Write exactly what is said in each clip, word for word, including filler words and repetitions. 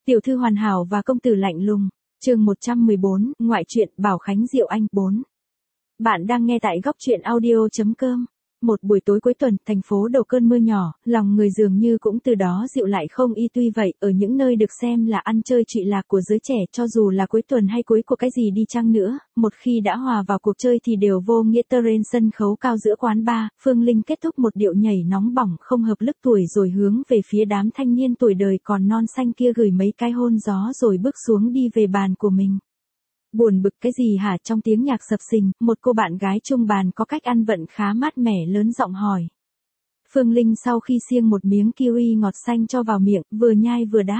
Tiểu thư hoàn hảo và công tử lạnh lùng. Chương một trăm mười bốn, ngoại truyện Bảo Khánh Diệu Anh bốn. Bạn đang nghe tại góc truyện audio chấm com. Một buổi tối cuối tuần, thành phố đầu cơn mưa nhỏ, lòng người dường như cũng từ đó dịu lại không y. Tuy vậy, ở những nơi được xem là ăn chơi trụy lạc của giới trẻ, cho dù là cuối tuần hay cuối của cái gì đi chăng nữa, một khi đã hòa vào cuộc chơi thì đều vô nghĩa. Trên sân khấu cao giữa quán bar, Phương Linh kết thúc một điệu nhảy nóng bỏng không hợp lức tuổi rồi hướng về phía đám thanh niên tuổi đời còn non xanh kia gửi mấy cái hôn gió rồi bước xuống đi về bàn của mình. Buồn bực cái gì hả? Trong tiếng nhạc sập sình, một cô bạn gái chung bàn có cách ăn vận khá mát mẻ lớn giọng hỏi. Phương Linh sau khi siêng một miếng kiwi ngọt xanh cho vào miệng, vừa nhai vừa đáp.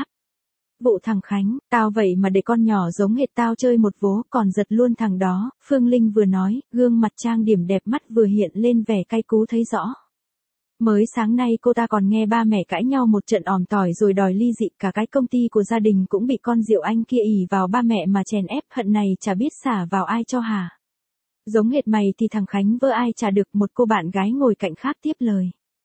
Vụ thằng Khánh, tao vậy mà để con nhỏ giống hệt tao chơi một vố, còn giật luôn thằng đó. Phương Linh vừa nói, gương mặt trang điểm đẹp mắt vừa hiện lên vẻ cay cú thấy rõ. Mới sáng nay cô ta còn nghe ba mẹ cãi nhau một trận òm tỏi rồi đòi ly dị, cả cái công ty của gia đình cũng bị con Diệu Anh kia ỷ vào ba mẹ mà chèn ép, hận này chả biết xả vào ai cho hả. Giống hệt mày thì thằng Khánh vỡ ai chả được. Một cô bạn gái ngồi cạnh khác tiếp lời.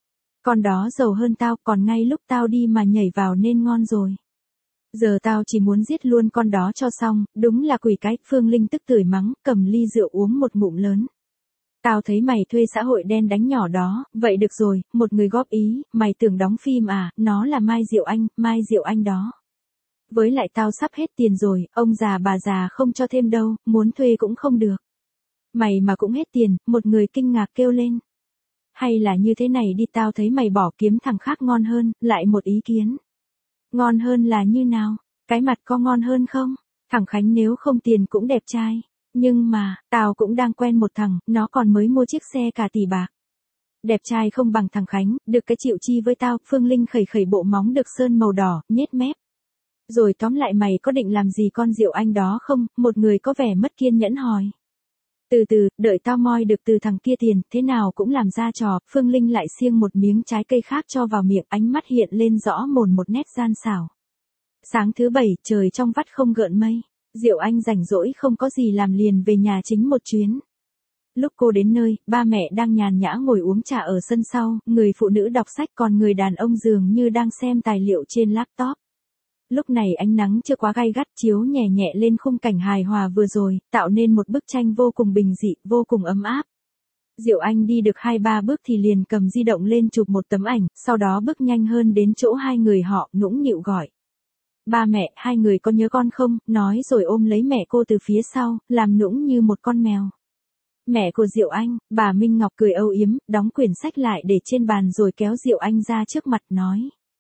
Con đó giàu hơn tao, còn ngay lúc tao đi mà nhảy vào nên ngon rồi. Giờ tao chỉ muốn giết luôn con đó cho xong, đúng là quỷ cái. Phương Linh tức tưởi mắng, cầm ly rượu uống một ngụm lớn. Tao thấy mày thuê xã hội đen đánh nhỏ đó, vậy được rồi, một người góp ý, mày tưởng đóng phim à, nó là Mai Diệu Anh, Mai Diệu Anh đó. Với lại tao sắp hết tiền rồi, ông già bà già không cho thêm đâu, muốn thuê cũng không được. Mày mà cũng hết tiền, một người kinh ngạc kêu lên. Hay là như thế này đi, tao thấy mày bỏ kiếm thằng khác ngon hơn, lại một ý kiến. Ngon hơn là như nào, cái mặt có ngon hơn không? Thằng Khánh nếu không tiền cũng đẹp trai. Nhưng mà, tao cũng đang quen một thằng, nó còn mới mua chiếc xe cả tỷ bạc. Đẹp trai không bằng thằng Khánh, được cái chịu chi với tao. Phương Linh khẩy khẩy bộ móng được sơn màu đỏ, nhếch mép. Rồi tóm lại mày có định làm gì con Diệu Anh đó không? Một người có vẻ mất kiên nhẫn hỏi. Từ từ, đợi tao moi được từ thằng kia tiền, thế nào cũng làm ra trò. Phương Linh lại siêng một miếng trái cây khác cho vào miệng, ánh mắt hiện lên rõ mồn một nét gian xảo. Sáng thứ bảy, trời trong vắt không gợn mây. Diệu Anh rảnh rỗi không có gì làm liền về nhà chính một chuyến. Lúc cô đến nơi, ba mẹ đang nhàn nhã ngồi uống trà ở sân sau, người phụ nữ đọc sách còn người đàn ông dường như đang xem tài liệu trên laptop. Lúc này ánh nắng chưa quá gay gắt chiếu nhẹ nhẹ lên khung cảnh hài hòa vừa rồi, tạo nên một bức tranh vô cùng bình dị, vô cùng ấm áp. Diệu Anh đi được hai ba bước thì liền cầm di động lên chụp một tấm ảnh, sau đó bước nhanh hơn đến chỗ hai người họ, nũng nịu gọi. Ba mẹ, hai người có nhớ con không? Nói rồi ôm lấy mẹ cô từ phía sau, làm nũng như một con mèo. Mẹ của Diệu Anh, bà Minh Ngọc cười âu yếm, đóng quyển sách lại để trên bàn rồi kéo Diệu Anh ra trước mặt nói.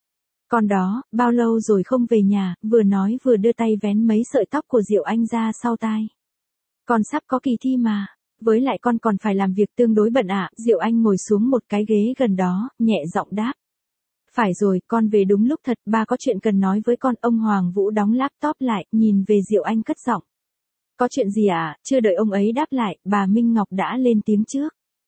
Con đó, bao lâu rồi không về nhà, vừa nói vừa đưa tay vén mấy sợi tóc của Diệu Anh ra sau tai. Con sắp có kỳ thi mà, với lại con còn phải làm việc tương đối bận ạ. Diệu Anh ngồi xuống một cái ghế gần đó, nhẹ giọng đáp. Phải rồi, con về đúng lúc thật, ba có chuyện cần nói với con. Ông Hoàng Vũ đóng laptop lại, nhìn về Diệu Anh cất giọng. Có chuyện gì à? Chưa đợi ông ấy đáp lại, bà Minh Ngọc đã lên tiếng trước.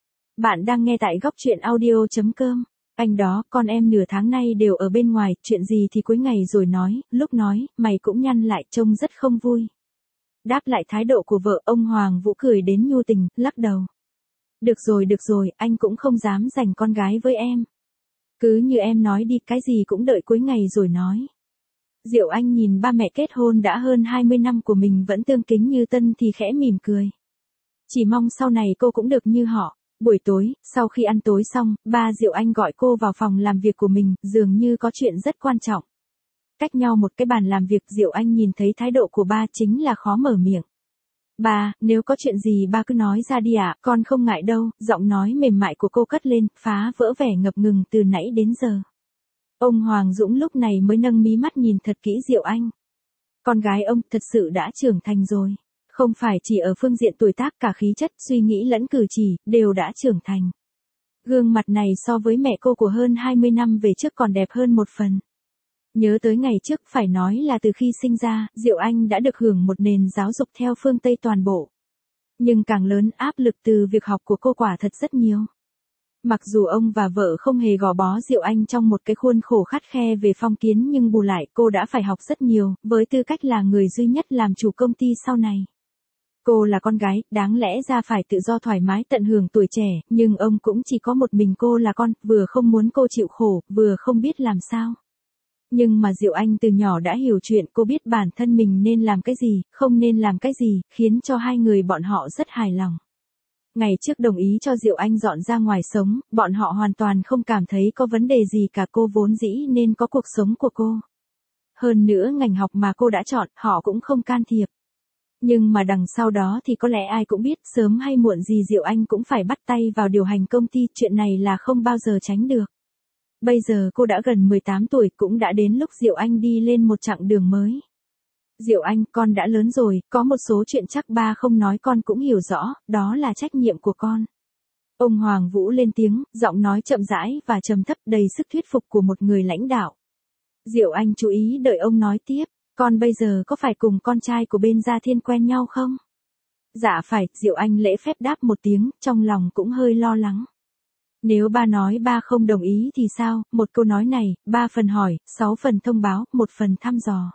Bạn đang nghe tại góc truyện audio chấm com. Anh đó, con em nửa tháng nay đều ở bên ngoài, chuyện gì thì cuối ngày rồi nói. Lúc nói, mày cũng nhăn lại trông rất không vui. Đáp lại thái độ của vợ, ông Hoàng Vũ cười đến nhu tình, lắc đầu. Được rồi được rồi, anh cũng không dám giành con gái với em. Cứ như em nói đi, cái gì cũng đợi cuối ngày rồi nói. Diệu Anh nhìn ba mẹ kết hôn đã hơn hai mươi năm của mình vẫn tương kính như tân thì khẽ mỉm cười. Chỉ mong sau này cô cũng được như họ. Buổi tối, sau khi ăn tối xong, ba Diệu Anh gọi cô vào phòng làm việc của mình, dường như có chuyện rất quan trọng. Cách nhau một cái bàn làm việc, Diệu Anh nhìn thấy thái độ của ba chính là khó mở miệng. Ba, nếu có chuyện gì ba cứ nói ra đi ạ, con không ngại đâu. Giọng nói mềm mại của cô cất lên, phá vỡ vẻ ngập ngừng từ nãy đến giờ. Ông Hoàng Dũng lúc này mới nâng mí mắt nhìn thật kỹ Diệu Anh. Con gái ông thật sự đã trưởng thành rồi. Không phải chỉ ở phương diện tuổi tác, cả khí chất, suy nghĩ lẫn cử chỉ, đều đã trưởng thành. Gương mặt này so với mẹ cô của hơn hai mươi năm về trước còn đẹp hơn một phần. Nhớ tới ngày trước, phải nói là từ khi sinh ra, Diệu Anh đã được hưởng một nền giáo dục theo phương Tây toàn bộ. Nhưng càng lớn, áp lực từ việc học của cô quả thật rất nhiều. Mặc dù ông và vợ không hề gò bó Diệu Anh trong một cái khuôn khổ khắt khe về phong kiến, nhưng bù lại cô đã phải học rất nhiều, với tư cách là người duy nhất làm chủ công ty sau này. Cô là con gái, đáng lẽ ra phải tự do thoải mái tận hưởng tuổi trẻ, nhưng ông cũng chỉ có một mình cô là con, vừa không muốn cô chịu khổ, vừa không biết làm sao. Nhưng mà Diệu Anh từ nhỏ đã hiểu chuyện, cô biết bản thân mình nên làm cái gì, không nên làm cái gì, khiến cho hai người bọn họ rất hài lòng. Ngày trước đồng ý cho Diệu Anh dọn ra ngoài sống, bọn họ hoàn toàn không cảm thấy có vấn đề gì cả, cô vốn dĩ nên có cuộc sống của cô. Hơn nữa ngành học mà cô đã chọn, họ cũng không can thiệp. Nhưng mà đằng sau đó thì có lẽ ai cũng biết, sớm hay muộn gì Diệu Anh cũng phải bắt tay vào điều hành công ty, chuyện này là không bao giờ tránh được. Bây giờ cô đã gần mười tám tuổi, cũng đã đến lúc Diệu Anh đi lên một chặng đường mới. Diệu Anh, con đã lớn rồi, có một số chuyện chắc ba không nói con cũng hiểu rõ, đó là trách nhiệm của con. Ông Hoàng Vũ lên tiếng, giọng nói chậm rãi và trầm thấp, đầy sức thuyết phục của một người lãnh đạo. Diệu Anh chú ý đợi ông nói tiếp, con bây giờ có phải cùng con trai của bên Gia Thiên quen nhau không? Dạ phải, Diệu Anh lễ phép đáp một tiếng, trong lòng cũng hơi lo lắng. Nếu ba nói ba không đồng ý thì sao? Một câu nói này, ba phần hỏi, sáu phần thông báo, một phần thăm dò.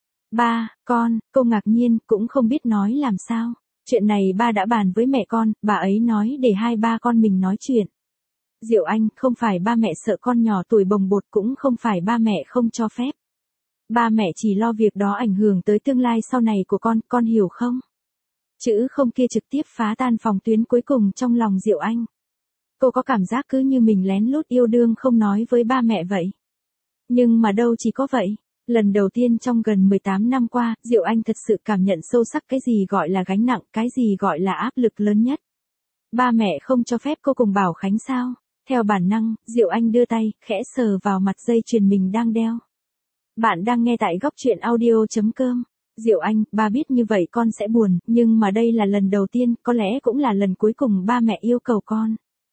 Ba, con, cô ngạc nhiên, cũng không biết nói làm sao. Chuyện này ba đã bàn với mẹ con, bà ấy nói để hai ba con mình nói chuyện. Diệu Anh, không phải ba mẹ sợ con nhỏ tuổi bồng bột, cũng không phải ba mẹ không cho phép. Ba mẹ chỉ lo việc đó ảnh hưởng tới tương lai sau này của con, con hiểu không? Chữ không kia trực tiếp phá tan phòng tuyến cuối cùng trong lòng Diệu Anh. Cô có cảm giác cứ như mình lén lút yêu đương không nói với ba mẹ vậy. Nhưng mà đâu chỉ có vậy. Lần đầu tiên trong gần mười tám năm qua, Diệu Anh thật sự cảm nhận sâu sắc cái gì gọi là gánh nặng, cái gì gọi là áp lực lớn nhất. Ba mẹ không cho phép cô cùng Bảo Khánh sao? Theo bản năng, Diệu Anh đưa tay, khẽ sờ vào mặt dây chuyền mình đang đeo. Bạn đang nghe tại góc truyện audio chấm com. Diệu Anh, ba biết như vậy con sẽ buồn, nhưng mà đây là lần đầu tiên, có lẽ cũng là lần cuối cùng ba mẹ yêu cầu con.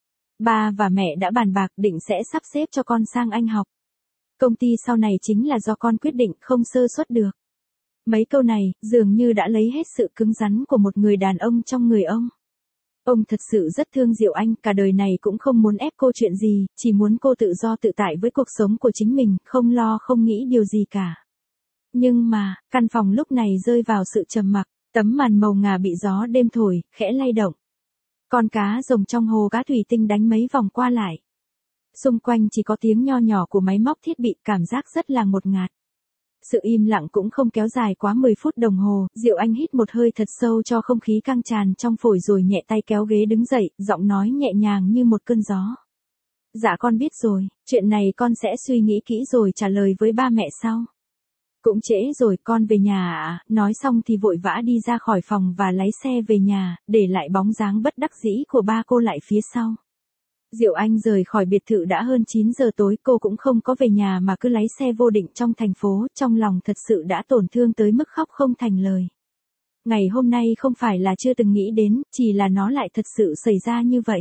Ba và mẹ đã bàn bạc định sẽ sắp xếp cho con sang Anh học. Công ty sau này chính là do con quyết định, không sơ suất được. Mấy câu này, dường như đã lấy hết sự cứng rắn của một người đàn ông trong người ông. Ông thật sự rất thương Diệu Anh, cả đời này cũng không muốn ép cô chuyện gì, chỉ muốn cô tự do tự tại với cuộc sống của chính mình, không lo không nghĩ điều gì cả. Nhưng mà, căn phòng lúc này rơi vào sự trầm mặc, tấm màn màu ngà bị gió đêm thổi, khẽ lay động. Con cá rồng trong hồ cá thủy tinh đánh mấy vòng qua lại. Xung quanh chỉ có tiếng nho nhỏ của máy móc thiết bị, cảm giác rất là ngột ngạt. Sự im lặng cũng không kéo dài quá mười phút đồng hồ, Diệu Anh hít một hơi thật sâu cho không khí căng tràn trong phổi rồi nhẹ tay kéo ghế đứng dậy, giọng nói nhẹ nhàng như một cơn gió. Dạ con biết rồi, chuyện này con sẽ suy nghĩ kỹ rồi trả lời với ba mẹ sau. Cũng trễ rồi, con về nhà à? Nói xong thì vội vã đi ra khỏi phòng và lái xe về nhà, để lại bóng dáng bất đắc dĩ của ba cô lại phía sau. Diệu Anh rời khỏi biệt thự đã hơn chín giờ tối, cô cũng không có về nhà mà cứ lái xe vô định trong thành phố, trong lòng thật sự đã tổn thương tới mức khóc không thành lời. Ngày hôm nay không phải là chưa từng nghĩ đến, chỉ là nó lại thật sự xảy ra như vậy.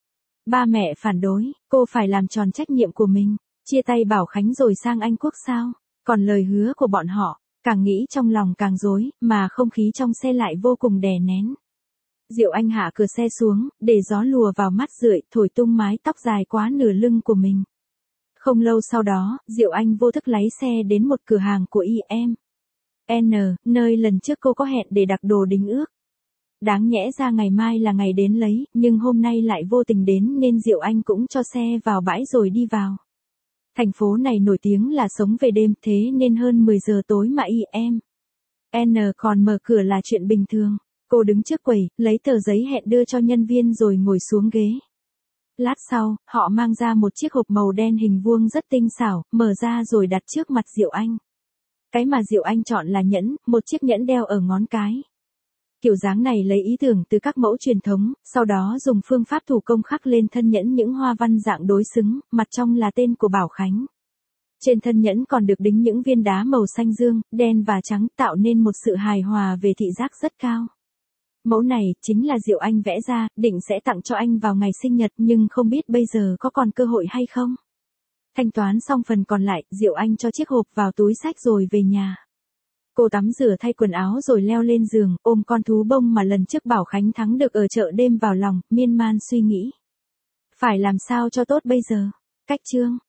Ba mẹ phản đối, cô phải làm tròn trách nhiệm của mình, chia tay Bảo Khánh rồi sang Anh Quốc sao? Còn lời hứa của bọn họ, càng nghĩ trong lòng càng rối, mà không khí trong xe lại vô cùng đè nén. Diệu Anh hạ cửa xe xuống, để gió lùa vào mắt rượi, thổi tung mái tóc dài quá nửa lưng của mình. Không lâu sau đó, Diệu Anh vô thức lái xe đến một cửa hàng của i em N, nơi lần trước cô có hẹn để đặt đồ đính ước. Đáng nhẽ ra ngày mai là ngày đến lấy, nhưng hôm nay lại vô tình đến nên Diệu Anh cũng cho xe vào bãi rồi đi vào. Thành phố này nổi tiếng là sống về đêm, thế nên hơn mười giờ tối mà i em N còn mở cửa là chuyện bình thường. Cô đứng trước quầy, lấy tờ giấy hẹn đưa cho nhân viên rồi ngồi xuống ghế. Lát sau, họ mang ra một chiếc hộp màu đen hình vuông rất tinh xảo, mở ra rồi đặt trước mặt Diệu Anh. Cái mà Diệu Anh chọn là nhẫn, một chiếc nhẫn đeo ở ngón cái. Kiểu dáng này lấy ý tưởng từ các mẫu truyền thống, sau đó dùng phương pháp thủ công khắc lên thân nhẫn những hoa văn dạng đối xứng, mặt trong là tên của Bảo Khánh. Trên thân nhẫn còn được đính những viên đá màu xanh dương, đen và trắng, tạo nên một sự hài hòa về thị giác rất cao. Mẫu này, chính là Diệu Anh vẽ ra, định sẽ tặng cho anh vào ngày sinh nhật, nhưng không biết bây giờ có còn cơ hội hay không. Thanh toán xong phần còn lại, Diệu Anh cho chiếc hộp vào túi xách rồi về nhà. Cô tắm rửa thay quần áo rồi leo lên giường, ôm con thú bông mà lần trước Bảo Khánh thắng được ở chợ đêm vào lòng, miên man suy nghĩ. Phải làm sao cho tốt bây giờ? Cách chương.